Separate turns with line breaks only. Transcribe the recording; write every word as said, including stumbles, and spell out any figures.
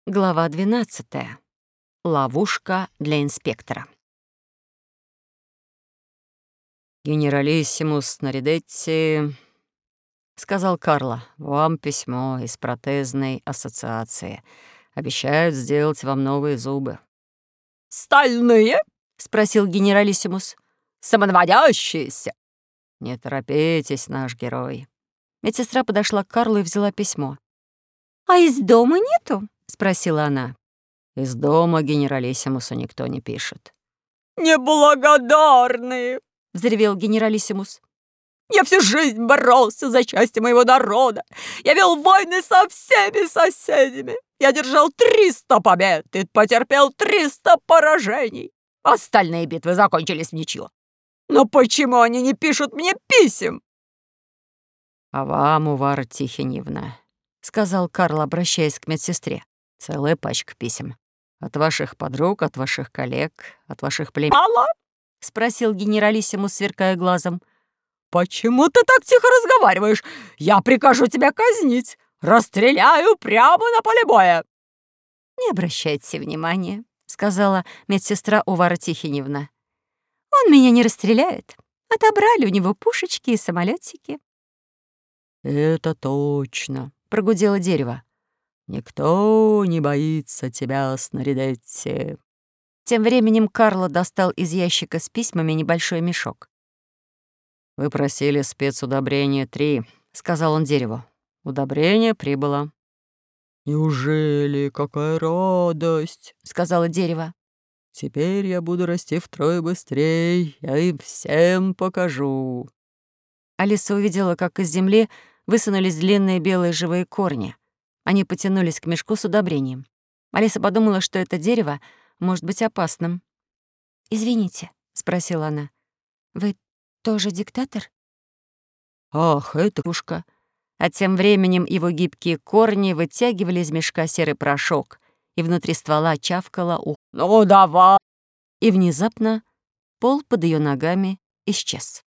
Глава двенадцатая. Ловушка для инспектора.
«Генералиссимус Наридетти», — сказал Карло, — «вам письмо из протезной ассоциации. Обещают сделать вам новые зубы».
«Стальные?» — спросил генералиссимус. «Самонаводящиеся?»
«Не торопитесь, наш герой».
Медсестра подошла к Карлу и взяла письмо. «А из дома нету?» — спросила она.
«Из дома генералиссимусу никто не пишет».
«Неблагодарные!» — взревел генералиссимус. «Я всю жизнь боролся за счастье моего народа. Я вел войны со всеми соседями. Я держал триста побед и потерпел триста поражений. Остальные битвы закончились в ничью. Но почему они не пишут мне писем?»
«А вам, Увара Тихоневна», — сказал Карл, обращаясь к медсестре, — «целая пачка писем. От ваших подруг, от ваших коллег, от ваших племен».
«Мало?»
— спросил генералиссимус, сверкая глазом.
«Почему ты так тихо разговариваешь? Я прикажу тебя казнить. Расстреляю прямо на поле боя».
«Не обращайте внимания», — сказала медсестра Увара Тихоневна. «Он меня не расстреляет. Отобрали у него пушечки и самолетики».
«Это точно»,
— прогудело дерево.
«Никто не боится тебя, Снаридетти».
Тем временем Карло достал из ящика с письмами небольшой мешок.
«Вы просили спецудобрение три», — сказал он дереву. «Удобрение прибыло». «Неужели? Какая радость!»
— сказала дерево.
«Теперь я буду расти втрое быстрее, я им всем покажу».
Алиса увидела, как из земли высунулись длинные белые живые корни. Они потянулись к мешку с удобрением. Алиса подумала, что это дерево может быть опасным. «Извините», — спросила она, — «вы тоже диктатор?»
«Ах, это пушка!»
А тем временем его гибкие корни вытягивали из мешка серый порошок, и внутри ствола чавкало ух.
«Ну, давай!»
И внезапно пол под ее ногами исчез.